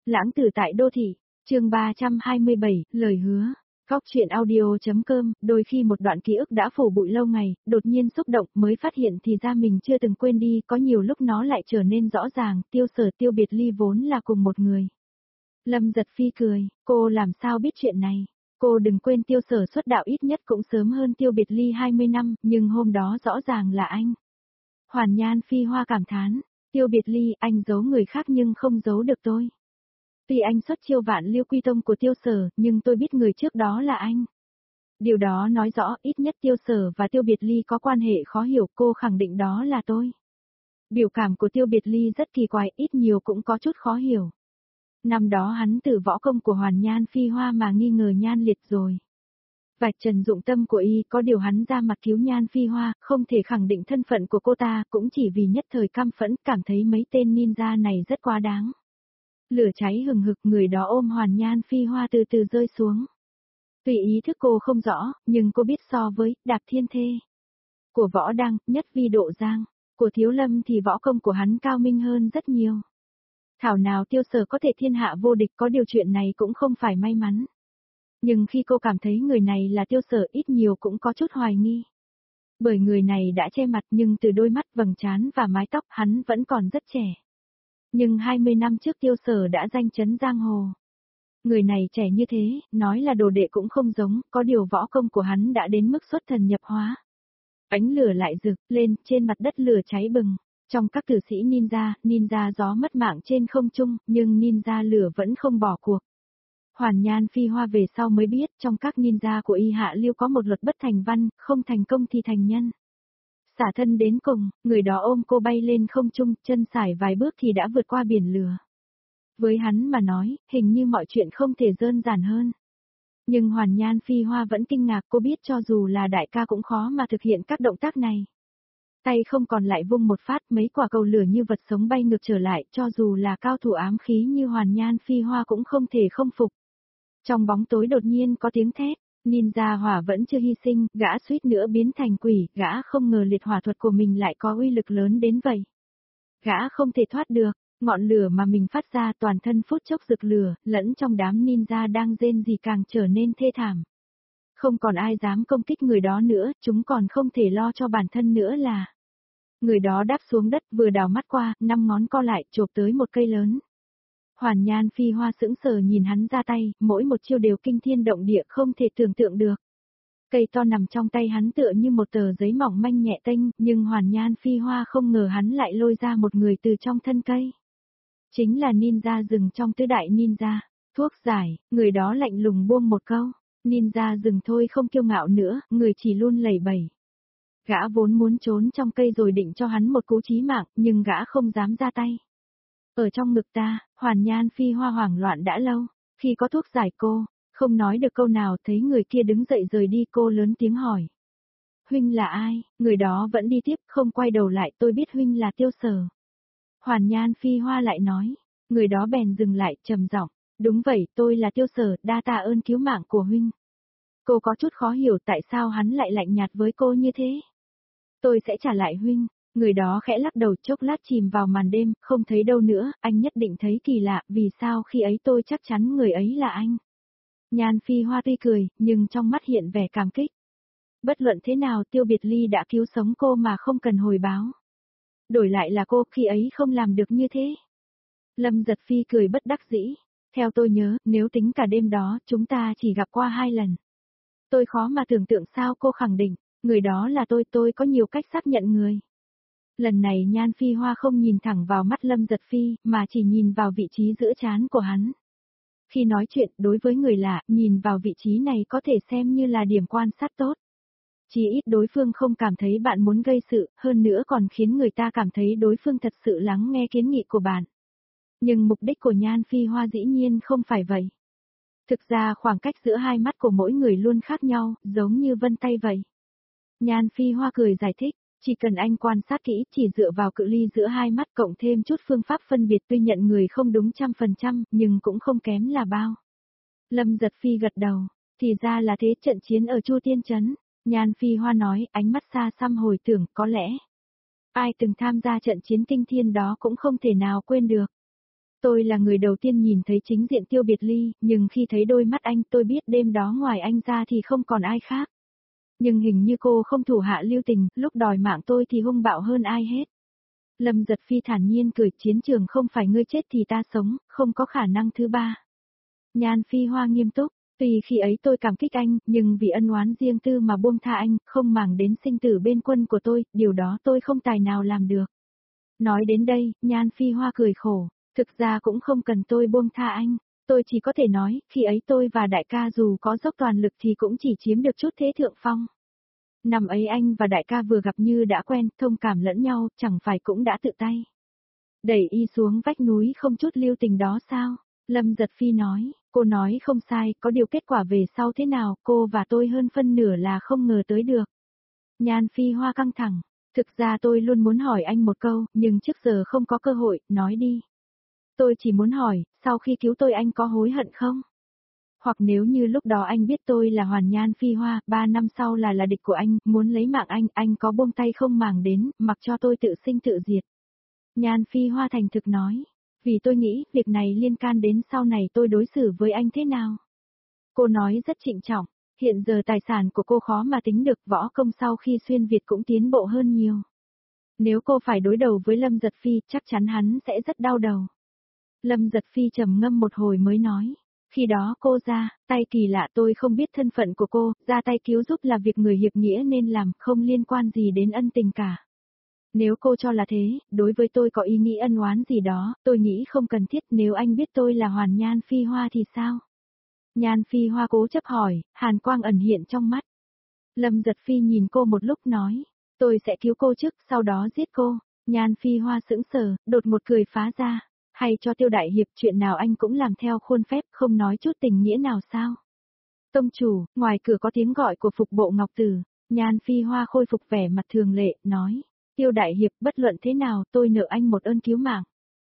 Lãng tử tại đô thị, chương 327, lời hứa. Góc truyện audio.com, đôi khi một đoạn ký ức đã phủ bụi lâu ngày, đột nhiên xúc động mới phát hiện thì ra mình chưa từng quên đi, có nhiều lúc nó lại trở nên rõ ràng, Tiêu Sở Tiêu Biệt Ly vốn là cùng một người. Lâm Giật Phi cười, cô làm sao biết chuyện này? Cô đừng quên Tiêu Sở xuất đạo ít nhất cũng sớm hơn Tiêu Biệt Ly 20 năm, nhưng hôm đó rõ ràng là anh. Hoàn Nhan Phi Hoa cảm thán, Tiêu Biệt Ly, anh giấu người khác nhưng không giấu được tôi. Tuy anh xuất chiêu Vạn Lưu Quy Tông của Tiêu Sở, nhưng tôi biết người trước đó là anh. Điều đó nói rõ ít nhất Tiêu Sở và Tiêu Biệt Ly có quan hệ khó hiểu, cô khẳng định đó là tôi. Biểu cảm của Tiêu Biệt Ly rất kỳ quái, ít nhiều cũng có chút khó hiểu. Năm đó hắn từ võ công của Hoàn Nhan Phi Hoa mà nghi ngờ Nhan Liệt rồi. Vạch trần dụng tâm của y, có điều hắn ra mặt cứu Nhan Phi Hoa, không thể khẳng định thân phận của cô ta, cũng chỉ vì nhất thời căm phẫn, cảm thấy mấy tên ninja này rất quá đáng. Lửa cháy hừng hực, người đó ôm Hoàn Nhan Phi Hoa từ từ rơi xuống. Tuy ý thức cô không rõ, nhưng cô biết so với Đạp Thiên Thê của Võ Đăng, Nhất Vi Độ Giang, của Thiếu Lâm thì võ công của hắn cao minh hơn rất nhiều. Thảo nào Tiêu Sở có thể thiên hạ vô địch, có điều chuyện này cũng không phải may mắn. Nhưng khi cô cảm thấy người này là Tiêu Sở, ít nhiều cũng có chút hoài nghi. Bởi người này đã che mặt, nhưng từ đôi mắt, vầng trán và mái tóc hắn vẫn còn rất trẻ. Nhưng 20 năm trước Tiêu Sở đã danh chấn giang hồ. Người này trẻ như thế, nói là đồ đệ cũng không giống, có điều võ công của hắn đã đến mức xuất thần nhập hóa. Ánh lửa lại rực lên, trên mặt đất lửa cháy bừng. Trong các tử sĩ ninja gió mất mạng trên không trung, nhưng ninja lửa vẫn không bỏ cuộc. Hoàn Nhan Phi Hoa về sau mới biết, trong các ninja của Y Hạ Lưu có một luật bất thành văn, không thành công thì thành nhân. Xả thân đến cùng, người đó ôm cô bay lên không trung, chân sải vài bước thì đã vượt qua biển lửa. Với hắn mà nói, hình như mọi chuyện không thể đơn giản hơn. Nhưng Hoàn Nhan Phi Hoa vẫn kinh ngạc, cô biết cho dù là đại ca cũng khó mà thực hiện các động tác này. Tay không còn lại vung một phát, mấy quả cầu lửa như vật sống bay ngược trở lại, cho dù là cao thủ ám khí như Hoàn Nhan Phi Hoa cũng không thể không phục. Trong bóng tối đột nhiên có tiếng thét, ninja hỏa vẫn chưa hy sinh, gã suýt nữa biến thành quỷ, gã không ngờ liệt hỏa thuật của mình lại có uy lực lớn đến vậy. Gã không thể thoát được, ngọn lửa mà mình phát ra toàn thân phút chốc rực lửa, lẫn trong đám ninja đang rên rỉ càng trở nên thê thảm. Không còn ai dám công kích người đó nữa, chúng còn không thể lo cho bản thân nữa là. Người đó đáp xuống đất vừa đào mắt qua, 5 ngón co lại, chộp tới một cây lớn. Hoàn Nhan Phi Hoa sững sờ nhìn hắn ra tay, mỗi một chiêu đều kinh thiên động địa, không thể tưởng tượng được. Cây to nằm trong tay hắn tựa như một tờ giấy mỏng manh nhẹ tênh, nhưng Hoàn Nhan Phi Hoa không ngờ hắn lại lôi ra một người từ trong thân cây. Chính là ninja rừng trong tứ đại ninja. Thuốc giải, người đó lạnh lùng buông một câu. Ninja rừng thôi không kiêu ngạo nữa, người chỉ luôn lẩy bẩy. Gã vốn muốn trốn trong cây rồi định cho hắn một cú chí mạng, nhưng gã không dám ra tay. Ở trong ngực ta, Hoàn Nhan Phi Hoa hoảng loạn đã lâu, khi có thuốc giải cô, không nói được câu nào, thấy người kia đứng dậy rời đi, cô lớn tiếng hỏi. Huynh là ai? Người đó vẫn đi tiếp, không quay đầu lại, tôi biết huynh là Tiêu Sở. Hoàn Nhan Phi Hoa lại nói, người đó bèn dừng lại, trầm giọng, đúng vậy, tôi là Tiêu Sở, đa tạ ơn cứu mạng của huynh. Cô có chút khó hiểu tại sao hắn lại lạnh nhạt với cô như thế. Tôi sẽ trả lại huynh. Người đó khẽ lắc đầu, chốc lát chìm vào màn đêm, không thấy đâu nữa, anh nhất định thấy kỳ lạ, vì sao khi ấy tôi chắc chắn người ấy là anh. Nhan Phi Hoa tuy cười, nhưng trong mắt hiện vẻ cảm kích. Bất luận thế nào Tiêu Biệt Ly đã cứu sống cô mà không cần hồi báo. Đổi lại là cô khi ấy không làm được như thế. Lâm Giật Phi cười bất đắc dĩ. Theo tôi nhớ, nếu tính cả đêm đó, chúng ta chỉ gặp qua 2 lần. Tôi khó mà tưởng tượng sao cô khẳng định, người đó là tôi có nhiều cách xác nhận người. Lần này Nhan Phi Hoa không nhìn thẳng vào mắt Lâm Giật Phi, mà chỉ nhìn vào vị trí giữa trán của hắn. Khi nói chuyện đối với người lạ, nhìn vào vị trí này có thể xem như là điểm quan sát tốt. Chỉ ít đối phương không cảm thấy bạn muốn gây sự, hơn nữa còn khiến người ta cảm thấy đối phương thật sự lắng nghe kiến nghị của bạn. Nhưng mục đích của Nhan Phi Hoa dĩ nhiên không phải vậy. Thực ra khoảng cách giữa hai mắt của mỗi người luôn khác nhau, giống như vân tay vậy. Nhan Phi Hoa cười giải thích. Chỉ cần anh quan sát kỹ, chỉ dựa vào cự ly giữa hai mắt cộng thêm chút phương pháp phân biệt, tuy nhận người không đúng 100%, nhưng cũng không kém là bao. Lâm Giật Phi gật đầu, thì ra là thế. Trận chiến ở Chu Tiên Trấn, Nhan Phi Hoa nói, ánh mắt xa xăm hồi tưởng, có lẽ ai từng tham gia trận chiến kinh thiên đó cũng không thể nào quên được. Tôi là người đầu tiên nhìn thấy chính diện Tiêu Biệt Ly, nhưng khi thấy đôi mắt anh tôi biết đêm đó ngoài anh ra thì không còn ai khác. Nhưng hình như cô không thủ hạ lưu tình, lúc đòi mạng tôi thì hung bạo hơn ai hết. Lâm Giật Phi thản nhiên cười, chiến trường không phải ngươi chết thì ta sống, không có khả năng thứ ba. Nhan Phi Hoa nghiêm túc, tuy khi ấy tôi cảm kích anh, nhưng vì ân oán riêng tư mà buông tha anh, không màng đến sinh tử bên quân của tôi, điều đó tôi không tài nào làm được. Nói đến đây, Nhan Phi Hoa cười khổ, thực ra cũng không cần tôi buông tha anh, tôi chỉ có thể nói, khi ấy tôi và đại ca dù có dốc toàn lực thì cũng chỉ chiếm được chút thế thượng phong. Năm ấy anh và đại ca vừa gặp như đã quen, thông cảm lẫn nhau, chẳng phải cũng đã tự tay đẩy y xuống vách núi không chút lưu tình đó sao? Lâm Giật Phi nói, cô nói không sai, có điều kết quả về sau thế nào, cô và tôi hơn phân nửa là không ngờ tới được. Nhan Phi Hoa căng thẳng, thực ra tôi luôn muốn hỏi anh một câu, nhưng trước giờ không có cơ hội, nói đi. Tôi chỉ muốn hỏi, sau khi cứu tôi anh có hối hận không? Hoặc nếu như lúc đó anh biết tôi là Hoàn Nhan Phi Hoa, 3 năm sau là địch của anh, muốn lấy mạng anh có buông tay không màng đến, mặc cho tôi tự sinh tự diệt. Nhan Phi Hoa thành thực nói, vì tôi nghĩ, việc này liên can đến sau này tôi đối xử với anh thế nào. Cô nói rất trịnh trọng, hiện giờ tài sản của cô khó mà tính được, võ công sau khi xuyên Việt cũng tiến bộ hơn nhiều. Nếu cô phải đối đầu với Lâm Giật Phi, chắc chắn hắn sẽ rất đau đầu. Lâm Giật Phi trầm ngâm một hồi mới nói. Khi đó cô ra, tay kỳ lạ tôi không biết thân phận của cô, ra tay cứu giúp là việc người hiệp nghĩa nên làm, không liên quan gì đến ân tình cả. Nếu cô cho là thế, đối với tôi có ý nghĩ ân oán gì đó, tôi nghĩ không cần thiết. Nếu anh biết tôi là Hoàn Nhan Phi Hoa thì sao? Nhan Phi Hoa cố chấp hỏi, hàn quang ẩn hiện trong mắt. Lâm Giật Phi nhìn cô một lúc nói, tôi sẽ cứu cô trước, sau đó giết cô. Nhan Phi Hoa sững sờ, đột một cười phá ra. Hay cho Tiêu đại hiệp, chuyện nào anh cũng làm theo khuôn phép, không nói chút tình nghĩa nào sao? Tông chủ, ngoài cửa có tiếng gọi của Phục Bộ Ngọc Tử. Nhan Phi Hoa khôi phục vẻ mặt thường lệ, nói, Tiêu đại hiệp, bất luận thế nào, tôi nợ anh một ơn cứu mạng.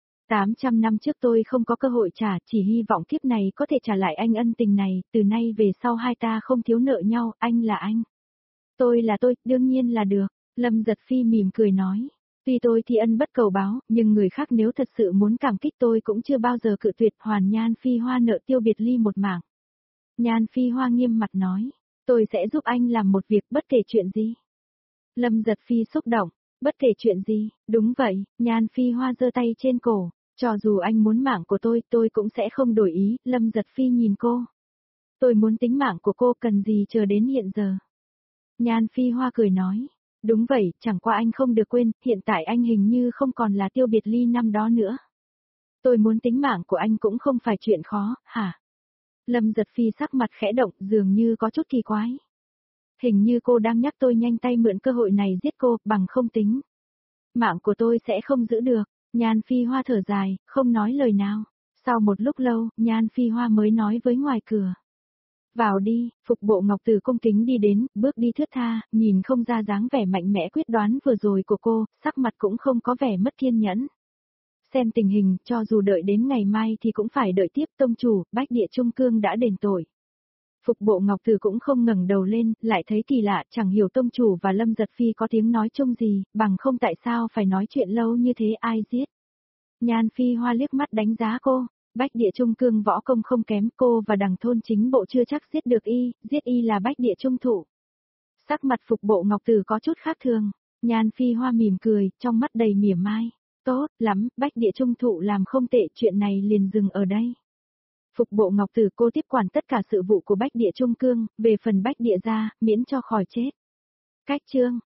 800 năm trước tôi không có cơ hội trả, chỉ hy vọng kiếp này có thể trả lại anh ân tình này, từ nay về sau hai ta không thiếu nợ nhau, anh là anh. Tôi là tôi, đương nhiên là được. Lâm Giật Phi mỉm cười nói. Tuy tôi thi ân bất cầu báo, nhưng người khác nếu thật sự muốn cảm kích tôi cũng chưa bao giờ cự tuyệt. Hoàn Nhan Phi Hoa nợ Tiêu Biệt Ly một mảng. Nhan Phi Hoa nghiêm mặt nói. Tôi sẽ giúp anh làm một việc bất kể chuyện gì. Lâm Giật Phi xúc động. Bất kể chuyện gì, đúng vậy, Nhan Phi Hoa giơ tay trên cổ. Cho dù anh muốn mạng của tôi cũng sẽ không đổi ý. Lâm Giật Phi nhìn cô. Tôi muốn tính mạng của cô, cần gì chờ đến hiện giờ. Nhan Phi Hoa cười nói. Đúng vậy, chẳng qua anh không được quên, hiện tại anh hình như không còn là Tiêu Biệt Ly năm đó nữa. Tôi muốn tính mạng của anh cũng không phải chuyện khó, hả? Lâm Giật Phi sắc mặt khẽ động, dường như có chút kỳ quái. Hình như cô đang nhắc tôi nhanh tay mượn cơ hội này giết cô, bằng không tính. Mạng của tôi sẽ không giữ được. Nhan Phi Hoa thở dài, không nói lời nào. Sau một lúc lâu, Nhan Phi Hoa mới nói với ngoài cửa. Vào đi, Phục Bộ Ngọc Tử cung kính đi đến, bước đi thướt tha, nhìn không ra dáng vẻ mạnh mẽ quyết đoán vừa rồi của cô, sắc mặt cũng không có vẻ mất kiên nhẫn. Xem tình hình, cho dù đợi đến ngày mai thì cũng phải đợi tiếp. Tông chủ, Bách Địa Trung Cương đã đền tội. Phục Bộ Ngọc Tử cũng không ngẩng đầu lên, lại thấy kỳ lạ, chẳng hiểu tông chủ và Lâm Giật Phi có tiếng nói chung gì, bằng không tại sao phải nói chuyện lâu như thế, ai giết. Nhan Phi Hoa liếc mắt đánh giá cô. Bách Địa Trung Cương võ công không kém, cô và Đằng thôn chính bộ chưa chắc giết được y, giết y là Bách Địa Trung thủ. Sắc mặt Phục Bộ Ngọc Tử có chút khác thường. Nhan Phi Hoa mỉm cười, trong mắt đầy mỉa mai. Tốt lắm, Bách Địa Trung thụ làm không tệ, chuyện này liền dừng ở đây. Phục Bộ Ngọc Tử, cô tiếp quản tất cả sự vụ của Bách Địa Trung Cương, về phần Bách Địa gia, miễn cho khỏi chết. Cách chương